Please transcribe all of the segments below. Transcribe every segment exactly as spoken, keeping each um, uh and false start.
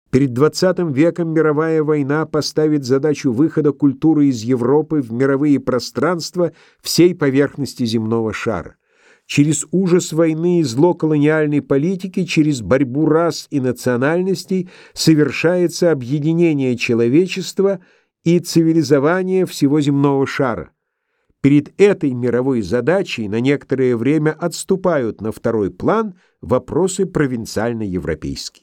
Перед двадцатым веком мировая война поставит задачу выхода культуры из Европы в мировые пространства всей поверхности земного шара. Через ужас войны и зло колониальной политики, через борьбу рас и национальностей совершается объединение человечества и цивилизование всего земного шара. Перед этой мировой задачей на некоторое время отступают на второй план вопросы провинциально-европейские.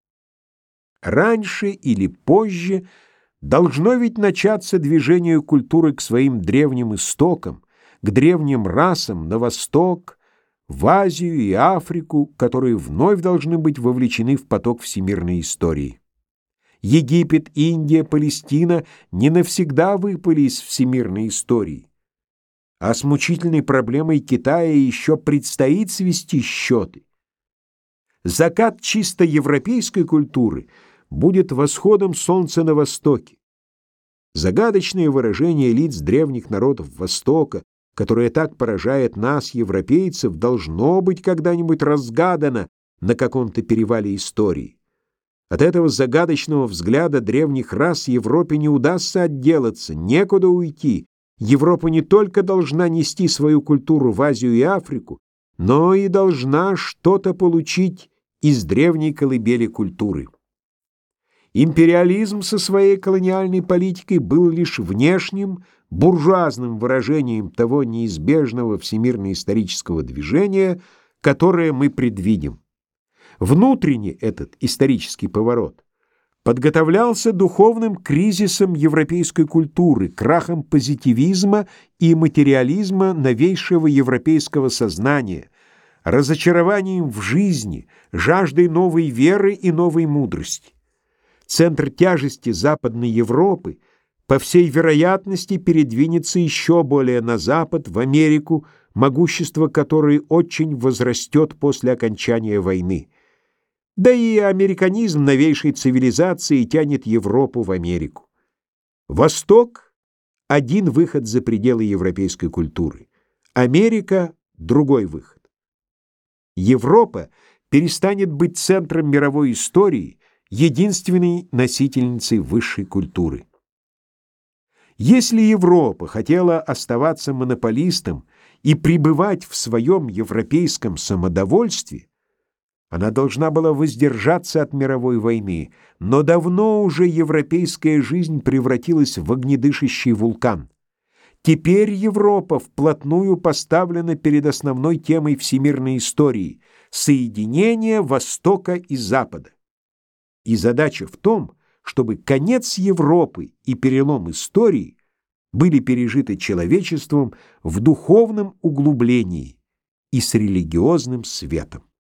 Раньше или позже должно ведь начаться движение культуры к своим древним истокам, к древним расам на восток, в Азию и Африку, которые вновь должны быть вовлечены в поток всемирной истории. Египет, Индия, Палестина не навсегда выпали из всемирной истории, а с мучительной проблемой Китая еще предстоит свести счеты. Закат чисто европейской культуры будет восходом солнца на востоке. Загадочное выражение лиц древних народов Востока, которое так поражает нас, европейцев, должно быть когда-нибудь разгадано на каком-то перевале истории. От этого загадочного взгляда древних рас Европе не удастся отделаться, некуда уйти. Европа не только должна нести свою культуру в Азию и Африку, но и должна что-то получить из древней колыбели культуры. Империализм со своей колониальной политикой был лишь внешним, буржуазным выражением того неизбежного всемирно-исторического движения, которое мы предвидим. Внутренне этот исторический поворот подготовлялся духовным кризисом европейской культуры, крахом позитивизма и материализма новейшего европейского сознания, разочарованием в жизни, жаждой новой веры и новой мудрости. Центр тяжести Западной Европы по всей вероятности передвинется еще более на запад, в Америку, могущество которой очень возрастет после окончания войны. Да и американизм новейшей цивилизации тянет Европу в Америку. Восток — один выход за пределы европейской культуры. Америка — другой выход. Европа перестанет быть центром мировой истории, единственной носительницей высшей культуры. Если Европа хотела оставаться монополистом и пребывать в своем европейском самодовольстве, она должна была воздержаться от мировой войны, но давно уже европейская жизнь превратилась в огнедышащий вулкан. Теперь Европа вплотную поставлена перед основной темой всемирной истории — соединение Востока и Запада. И задача в том, чтобы конец Европы и перелом истории были пережиты человечеством в духовном углублении и с религиозным светом.